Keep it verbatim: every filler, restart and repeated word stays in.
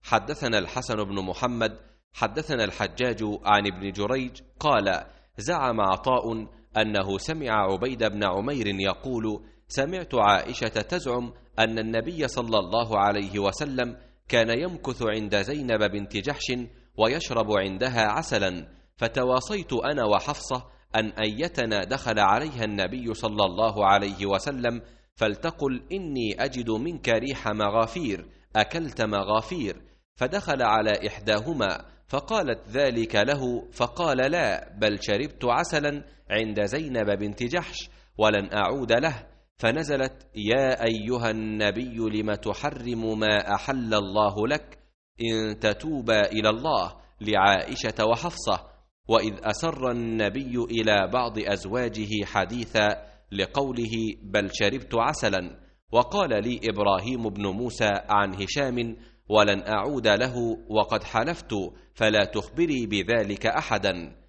حدثنا الحسن بن محمد حدثنا الحجاج عن ابن جريج قال: زعم عطاء أنه سمع عبيد بن عمير يقول: سمعت عائشة تزعم أن النبي صلى الله عليه وسلم كان يمكث عند زينب بنت جحش ويشرب عندها عسلا، فتواصيت أنا وحفصة أن أيتنا دخل عليها النبي صلى الله عليه وسلم فلتقل: إني أجد منك ريح مغافير، أكلت مغافير؟ فدخل على إحداهما فقالت ذلك له، فقال: لا، بل شربت عسلا عند زينب بنت جحش ولن أعود له. فنزلت: يا أيها النبي لم تحرم ما أحل الله لك إن تتوبا إلى الله، لعائشة وحفصة. وإذ أسر النبي إلى بعض أزواجه حديثا لقوله: بل شربت عسلا. وقال لي إبراهيم بن موسى عن هشام: ولن أعود له وقد حلفت، فلا تخبري بذلك أحدا.